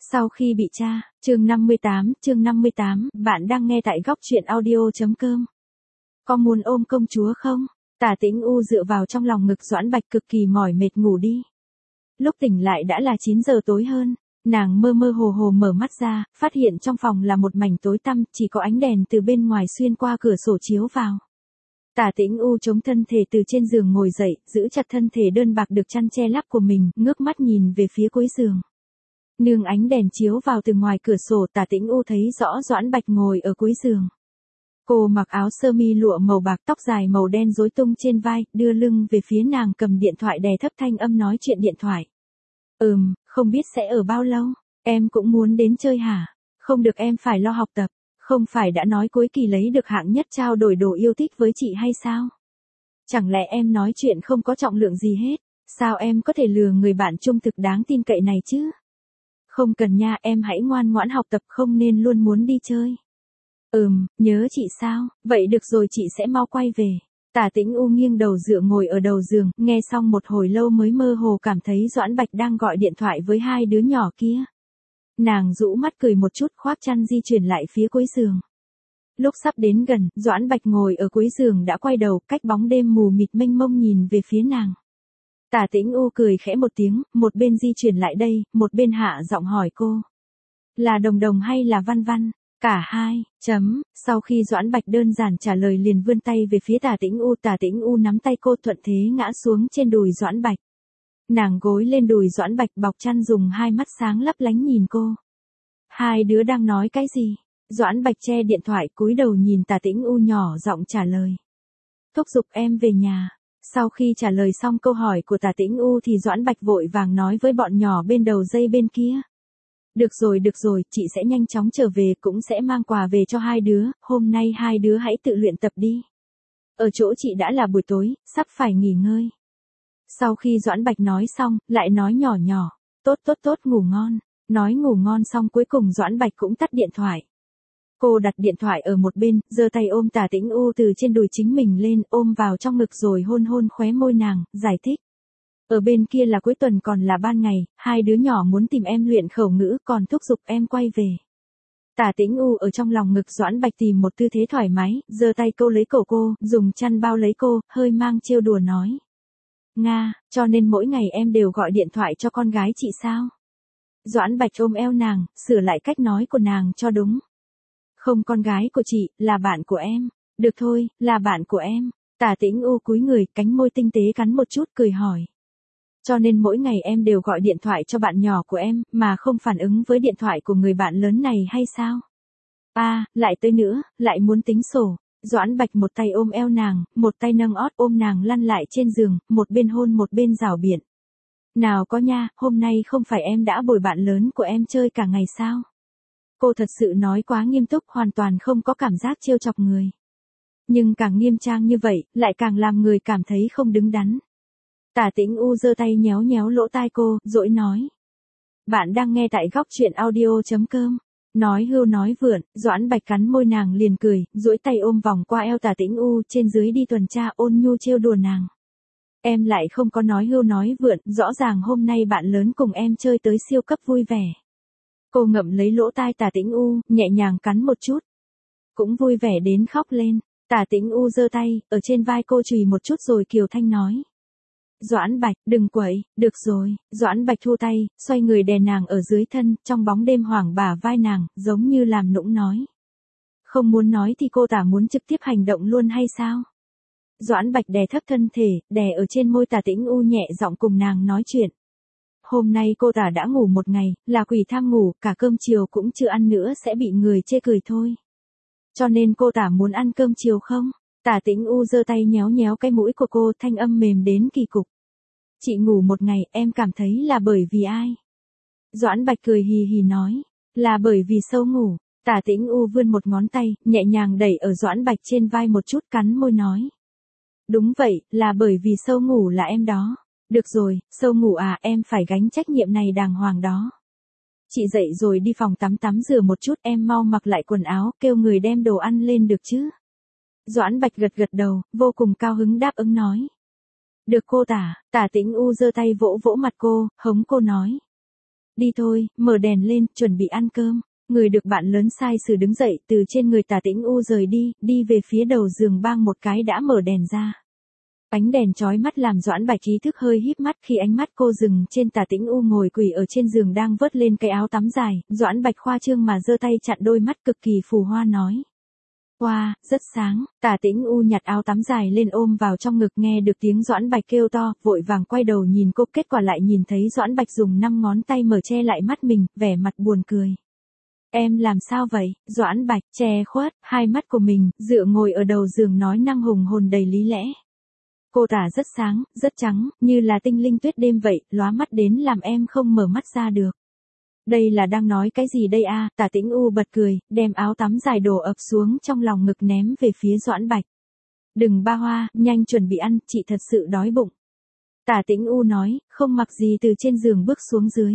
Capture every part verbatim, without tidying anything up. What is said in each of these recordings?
Sau khi bị tra, chương năm mươi tám, chương năm mươi tám, bạn đang nghe tại góc truyện audio.com. Có muốn ôm công chúa không? Tả Tĩnh U dựa vào trong lòng ngực Doãn Bạch cực kỳ mỏi mệt ngủ đi. Lúc tỉnh lại đã là chín giờ tối hơn, nàng mơ mơ hồ hồ mở mắt ra, phát hiện trong phòng là một mảnh tối tăm, chỉ có ánh đèn từ bên ngoài xuyên qua cửa sổ chiếu vào. Tả Tĩnh U chống thân thể từ trên giường ngồi dậy, giữ chặt thân thể đơn bạc được chăn che lắp của mình, ngước mắt nhìn về phía cuối giường. Nương ánh đèn chiếu vào từ ngoài cửa sổ, Tả Tĩnh U thấy rõ Doãn Bạch ngồi ở cuối giường. Cô mặc áo sơ mi lụa màu bạc, tóc dài màu đen rối tung trên vai, đưa lưng về phía nàng, cầm điện thoại đè thấp thanh âm nói chuyện điện thoại. Ừm, không biết sẽ ở bao lâu, em cũng muốn đến chơi hả? Không được, em phải lo học tập, không phải đã nói cuối kỳ lấy được hạng nhất trao đổi đồ yêu thích với chị hay sao? Chẳng lẽ em nói chuyện không có trọng lượng gì hết, sao em có thể lừa người bạn trung thực đáng tin cậy này chứ? Không cần nha, em hãy ngoan ngoãn học tập, không nên luôn muốn đi chơi. Ừm, nhớ chị sao? Vậy được rồi, chị sẽ mau quay về. Tả Tĩnh U nghiêng đầu dựa ngồi ở đầu giường, nghe xong một hồi lâu mới mơ hồ cảm thấy Doãn Bạch đang gọi điện thoại với hai đứa nhỏ kia. Nàng rũ mắt cười một chút, khoác chăn di chuyển lại phía cuối giường. Lúc sắp đến gần, Doãn Bạch ngồi ở cuối giường đã quay đầu, cách bóng đêm mù mịt mênh mông nhìn về phía nàng. Tả Tĩnh U cười khẽ một tiếng, một bên di chuyển lại đây, một bên hạ giọng hỏi cô. Là Đồng Đồng hay là Văn Văn? Cả hai, chấm, sau khi Doãn Bạch đơn giản trả lời liền vươn tay về phía Tả Tĩnh U, Tả Tĩnh U nắm tay cô thuận thế ngã xuống trên đùi Doãn Bạch. Nàng gối lên đùi Doãn Bạch bọc chăn, dùng hai mắt sáng lấp lánh nhìn cô. Hai đứa đang nói cái gì? Doãn Bạch che điện thoại cúi đầu nhìn Tả Tĩnh U nhỏ giọng trả lời. Thúc giục em về nhà. Sau khi trả lời xong câu hỏi của Tả Tĩnh U thì Doãn Bạch vội vàng nói với bọn nhỏ bên đầu dây bên kia. Được rồi, được rồi, chị sẽ nhanh chóng trở về, cũng sẽ mang quà về cho hai đứa, hôm nay hai đứa hãy tự luyện tập đi. Ở chỗ chị đã là buổi tối, sắp phải nghỉ ngơi. Sau khi Doãn Bạch nói xong, lại nói nhỏ nhỏ, tốt tốt tốt, ngủ ngon. Nói ngủ ngon xong cuối cùng Doãn Bạch cũng tắt điện thoại. Cô đặt điện thoại ở một bên, giơ tay ôm Tả Tĩnh U từ trên đùi chính mình lên, ôm vào trong ngực rồi hôn hôn khóe môi nàng, giải thích. Ở bên kia là cuối tuần, còn là ban ngày, hai đứa nhỏ muốn tìm em luyện khẩu ngữ, còn thúc giục em quay về. Tả Tĩnh U ở trong lòng ngực Doãn Bạch tìm một tư thế thoải mái, giơ tay câu lấy cổ cô, dùng chăn bao lấy cô, hơi mang trêu đùa nói. Nga, cho nên mỗi ngày em đều gọi điện thoại cho con gái chị sao? Doãn Bạch ôm eo nàng, sửa lại cách nói của nàng cho đúng. Không, con gái của chị, là bạn của em. Được thôi, là bạn của em. Tả Tĩnh U cúi người, cánh môi tinh tế cắn một chút, cười hỏi. Cho nên mỗi ngày em đều gọi điện thoại cho bạn nhỏ của em, mà không phản ứng với điện thoại của người bạn lớn này hay sao? À, lại tới nữa, lại muốn tính sổ. Doãn Bạch một tay ôm eo nàng, một tay nâng ót ôm nàng lăn lại trên giường, một bên hôn một bên rảo biện. Nào có nha, hôm nay không phải em đã bồi bạn lớn của em chơi cả ngày sao? Cô thật sự nói quá nghiêm túc, hoàn toàn không có cảm giác trêu chọc người. Nhưng càng nghiêm trang như vậy, lại càng làm người cảm thấy không đứng đắn. Tả Tĩnh U giơ tay nhéo nhéo lỗ tai cô, dỗi nói. Bạn đang nghe tại góc truyện audio.com. Nói hưu nói vượn, Doãn Bạch cắn môi nàng liền cười, duỗi tay ôm vòng qua eo Tả Tĩnh U, trên dưới đi tuần tra, ôn nhu trêu đùa nàng. Em lại không có nói hưu nói vượn, rõ ràng hôm nay bạn lớn cùng em chơi tới siêu cấp vui vẻ. Cô ngậm lấy lỗ tai Tả Tĩnh U, nhẹ nhàng cắn một chút. Cũng vui vẻ đến khóc lên. Tả Tĩnh U giơ tay, ở trên vai cô chùy một chút rồi kiều thanh nói. Doãn Bạch, đừng quậy, được rồi. Doãn Bạch thu tay, xoay người đè nàng ở dưới thân, trong bóng đêm hoảng bả vai nàng, giống như làm nũng nói. Không muốn nói thì cô Tả muốn trực tiếp hành động luôn hay sao? Doãn Bạch đè thấp thân thể, đè ở trên môi Tả Tĩnh U, nhẹ giọng cùng nàng nói chuyện. Hôm nay cô Tả đã ngủ một ngày, là quỷ tham ngủ, cả cơm chiều cũng chưa ăn nữa sẽ bị người chê cười thôi. Cho nên cô Tả muốn ăn cơm chiều không? Tả Tĩnh U giơ tay nhéo nhéo cái mũi của cô, thanh âm mềm đến kỳ cục. Chị ngủ một ngày, em cảm thấy là bởi vì ai? Doãn Bạch cười hì hì nói, là bởi vì sâu ngủ. Tả Tĩnh U vươn một ngón tay, nhẹ nhàng đẩy ở Doãn Bạch trên vai một chút, cắn môi nói. Đúng vậy, là bởi vì sâu ngủ là em đó. Được rồi, sâu ngủ à, em phải gánh trách nhiệm này đàng hoàng đó. Chị dậy rồi đi phòng tắm tắm rửa một chút, em mau mặc lại quần áo, kêu người đem đồ ăn lên được chứ? Doãn Bạch gật gật đầu, vô cùng cao hứng đáp ứng nói. Được cô Tả. Tả Tĩnh U giơ tay vỗ vỗ mặt cô, hống cô nói. Đi thôi, mở đèn lên, chuẩn bị ăn cơm. Người được bạn lớn sai sử đứng dậy từ trên người Tả Tĩnh U rời đi, đi về phía đầu giường bang một cái đã mở đèn ra. Ánh đèn chói mắt làm Doãn Bạch ý thức hơi híp mắt khi ánh mắt cô dừng trên Tả Tĩnh U ngồi quỳ ở trên giường đang vớt lên cái áo tắm dài, Doãn Bạch khoa trương mà giơ tay chặn đôi mắt cực kỳ phù hoa nói. Wow, rất sáng, Tả Tĩnh U nhặt áo tắm dài lên ôm vào trong ngực nghe được tiếng Doãn Bạch kêu to, vội vàng quay đầu nhìn cô, kết quả lại nhìn thấy Doãn Bạch dùng năm ngón tay mở che lại mắt mình, vẻ mặt buồn cười. Em làm sao vậy? Doãn Bạch che khuất hai mắt của mình, dựa ngồi ở đầu giường nói năng hùng hồn đầy lý lẽ. Cô Tả rất sáng, rất trắng, như là tinh linh tuyết đêm vậy, lóa mắt đến làm em không mở mắt ra được. Đây là đang nói cái gì đây a? À? Tả Tĩnh U bật cười, đem áo tắm dài đổ ập xuống trong lòng ngực ném về phía Doãn Bạch. Đừng ba hoa, nhanh chuẩn bị ăn, chị thật sự đói bụng. Tả Tĩnh U nói, không mặc gì từ trên giường bước xuống dưới.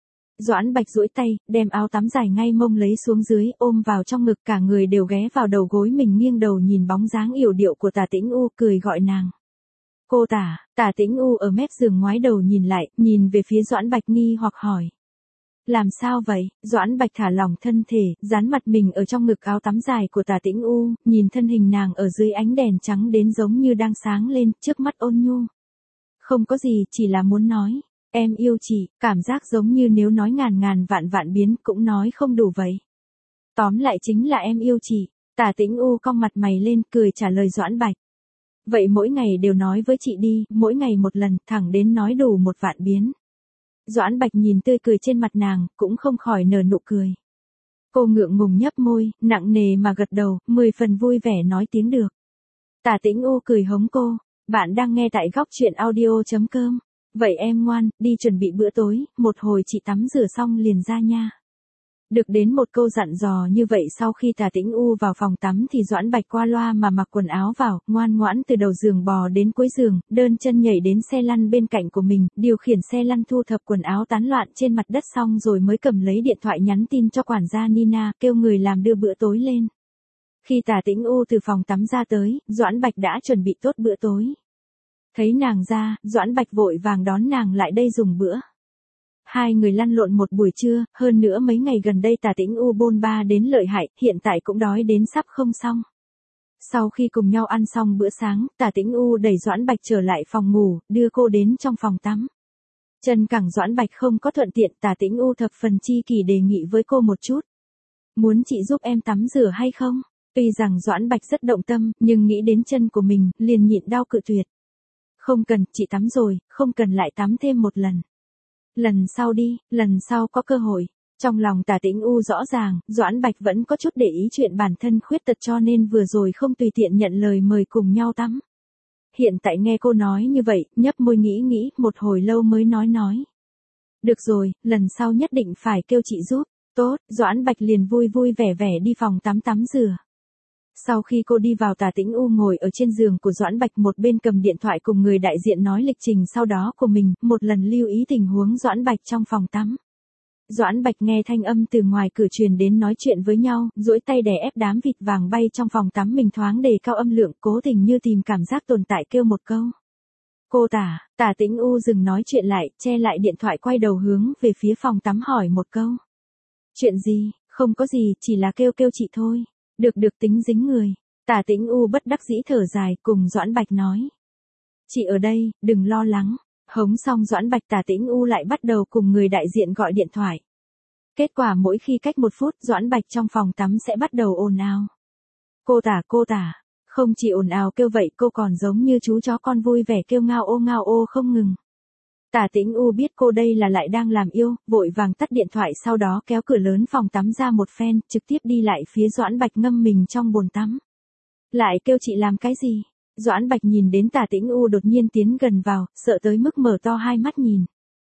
Doãn Bạch duỗi tay, đem áo tắm dài ngay mông lấy xuống dưới, ôm vào trong ngực, cả người đều ghé vào đầu gối mình, nghiêng đầu nhìn bóng dáng yểu điệu của Tả Tĩnh U, cười gọi nàng. Cô Tả, Tả Tĩnh U ở mép giường ngoái đầu nhìn lại, nhìn về phía Doãn Bạch nghi hoặc hỏi. Làm sao vậy? Doãn Bạch thả lỏng thân thể, dán mặt mình ở trong ngực áo tắm dài của Tả Tĩnh U, nhìn thân hình nàng ở dưới ánh đèn trắng đến giống như đang sáng lên, trước mắt ôn nhu. Không có gì, chỉ là muốn nói. Em yêu chị, cảm giác giống như nếu nói ngàn ngàn vạn vạn biến cũng nói không đủ vậy. Tóm lại chính là em yêu chị. Tả Tĩnh U cong mặt mày lên, cười trả lời Doãn Bạch. Vậy mỗi ngày đều nói với chị đi, mỗi ngày một lần, thẳng đến nói đủ một vạn biến. Doãn Bạch nhìn tươi cười trên mặt nàng, cũng không khỏi nở nụ cười. Cô ngượng ngùng nhấp môi, nặng nề mà gật đầu, mười phần vui vẻ nói tiếng được. Tả Tĩnh U cười hống cô, bạn đang nghe tại góc truyện audio chấm com. Vậy em ngoan, đi chuẩn bị bữa tối, một hồi chị tắm rửa xong liền ra nha. Được đến một câu dặn dò như vậy, sau khi Tả Tĩnh U vào phòng tắm thì Doãn Bạch qua loa mà mặc quần áo vào, ngoan ngoãn từ đầu giường bò đến cuối giường, đơn chân nhảy đến xe lăn bên cạnh của mình, điều khiển xe lăn thu thập quần áo tán loạn trên mặt đất xong rồi mới cầm lấy điện thoại nhắn tin cho quản gia Nina, kêu người làm đưa bữa tối lên. Khi Tả Tĩnh U từ phòng tắm ra tới, Doãn Bạch đã chuẩn bị tốt bữa tối. Thấy nàng ra, Doãn Bạch vội vàng đón nàng lại đây dùng bữa. Hai người lăn lộn một buổi trưa, hơn nữa mấy ngày gần đây Tả Tĩnh U bôn ba đến lợi hại, hiện tại cũng đói đến sắp không xong. Sau khi cùng nhau ăn xong bữa sáng, Tả Tĩnh U đẩy Doãn Bạch trở lại phòng ngủ, đưa cô đến trong phòng tắm. Chân cẳng Doãn Bạch không có thuận tiện, Tả Tĩnh U thập phần chi kỷ đề nghị với cô một chút. Muốn chị giúp em tắm rửa hay không? Tuy rằng Doãn Bạch rất động tâm, nhưng nghĩ đến chân của mình, liền nhịn đau cự tuyệt. Không cần, chị tắm rồi, không cần lại tắm thêm một lần. Lần sau đi, lần sau có cơ hội. Trong lòng Tả Tĩnh U rõ ràng, Doãn Bạch vẫn có chút để ý chuyện bản thân khuyết tật cho nên vừa rồi không tùy tiện nhận lời mời cùng nhau tắm. Hiện tại nghe cô nói như vậy, nhấp môi nghĩ nghĩ, một hồi lâu mới nói nói. Được rồi, lần sau nhất định phải kêu chị giúp. Tốt, Doãn Bạch liền vui vui vẻ vẻ đi phòng tắm tắm rửa. Sau khi cô đi vào, Tả Tĩnh U ngồi ở trên giường của Doãn Bạch, một bên cầm điện thoại cùng người đại diện nói lịch trình sau đó của mình, một lần lưu ý tình huống Doãn Bạch trong phòng tắm. Doãn Bạch nghe thanh âm từ ngoài cửa truyền đến nói chuyện với nhau, duỗi tay đè ép đám vịt vàng bay trong phòng tắm mình, thoáng đề cao âm lượng, cố tình như tìm cảm giác tồn tại kêu một câu. Cô Tả, Tả Tĩnh U dừng nói chuyện lại, che lại điện thoại, quay đầu hướng về phía phòng tắm hỏi một câu. Chuyện gì? Không có gì, chỉ là kêu kêu chị thôi. Được được, tính dính người. Tả Tĩnh U bất đắc dĩ thở dài, cùng Doãn Bạch nói. Chị ở đây, đừng lo lắng. Hống xong Doãn Bạch, Tả Tĩnh U lại bắt đầu cùng người đại diện gọi điện thoại. Kết quả mỗi khi cách một phút, Doãn Bạch trong phòng tắm sẽ bắt đầu ồn ào. Cô Tả, cô Tả. Không chỉ ồn ào kêu vậy, cô còn giống như chú chó con vui vẻ kêu ngao ô ngao ô không ngừng. Tả Tĩnh U biết cô đây là lại đang làm yêu, vội vàng tắt điện thoại, sau đó kéo cửa lớn phòng tắm ra một phen, trực tiếp đi lại phía Doãn Bạch ngâm mình trong bồn tắm. Lại kêu chị làm cái gì? Doãn Bạch nhìn đến Tả Tĩnh U đột nhiên tiến gần vào, sợ tới mức mở to hai mắt nhìn.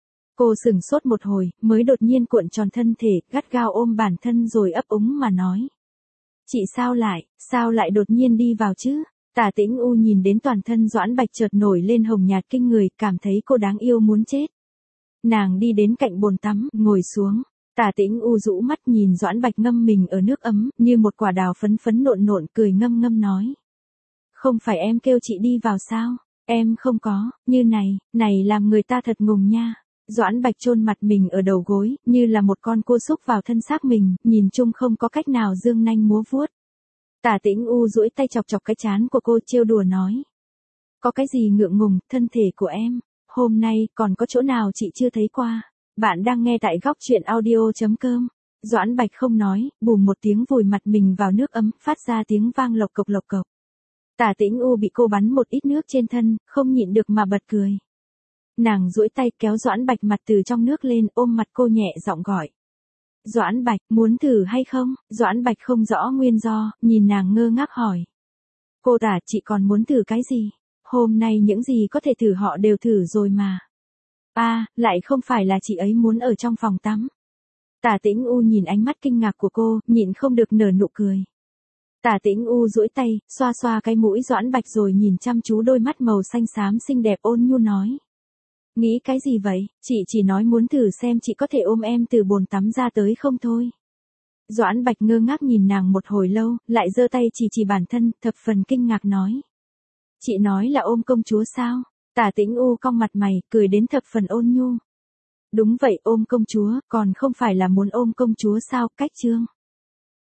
Cô sửng sốt một hồi, mới đột nhiên cuộn tròn thân thể, gắt gao ôm bản thân rồi ấp úng mà nói. Chị sao lại, sao lại đột nhiên đi vào chứ? Tả Tĩnh U nhìn đến toàn thân Doãn Bạch chợt nổi lên hồng nhạt kinh người, cảm thấy cô đáng yêu muốn chết. Nàng đi đến cạnh bồn tắm, ngồi xuống. Tả Tĩnh U rũ mắt nhìn Doãn Bạch ngâm mình ở nước ấm, như một quả đào phấn phấn nộn nộn, cười ngâm ngâm nói. Không phải em kêu chị đi vào sao? Em không có, như này, này làm người ta thật ngùng nha. Doãn Bạch chôn mặt mình ở đầu gối, như là một con cua xúc vào thân xác mình, nhìn chung không có cách nào dương nanh múa vuốt. Tả Tĩnh U duỗi tay chọc chọc cái trán của cô, trêu đùa nói. Có cái gì ngượng ngùng, thân thể của em, hôm nay còn có chỗ nào chị chưa thấy qua. Bạn đang nghe tại góc truyện audio.com. Doãn Bạch không nói, bùm một tiếng vùi mặt mình vào nước ấm, phát ra tiếng vang lộc cộc lộc cộc. Tả Tĩnh U bị cô bắn một ít nước trên thân, không nhịn được mà bật cười. Nàng duỗi tay kéo Doãn Bạch mặt từ trong nước lên, ôm mặt cô nhẹ giọng gọi. Doãn Bạch, muốn thử hay không? Doãn Bạch không rõ nguyên do, nhìn nàng ngơ ngác hỏi. Cô tả, chị còn muốn thử cái gì? Hôm nay những gì có thể thử họ đều thử rồi mà. À, lại không phải là chị ấy muốn ở trong phòng tắm. Tả Tĩnh U nhìn ánh mắt kinh ngạc của cô, nhịn không được nở nụ cười. Tả Tĩnh U duỗi tay, xoa xoa cái mũi Doãn Bạch rồi nhìn chăm chú đôi mắt màu xanh xám xinh đẹp ôn nhu nói. Nghĩ cái gì vậy, chị chỉ nói muốn thử xem chị có thể ôm em từ bồn tắm ra tới không thôi. Doãn Bạch ngơ ngác nhìn nàng một hồi lâu, lại giơ tay chỉ chỉ bản thân, thập phần kinh ngạc nói. Chị nói là ôm công chúa sao? Tả Tĩnh U cong mặt mày, cười đến thập phần ôn nhu. Đúng vậy, ôm công chúa, còn không phải là muốn ôm công chúa sao, cách chương.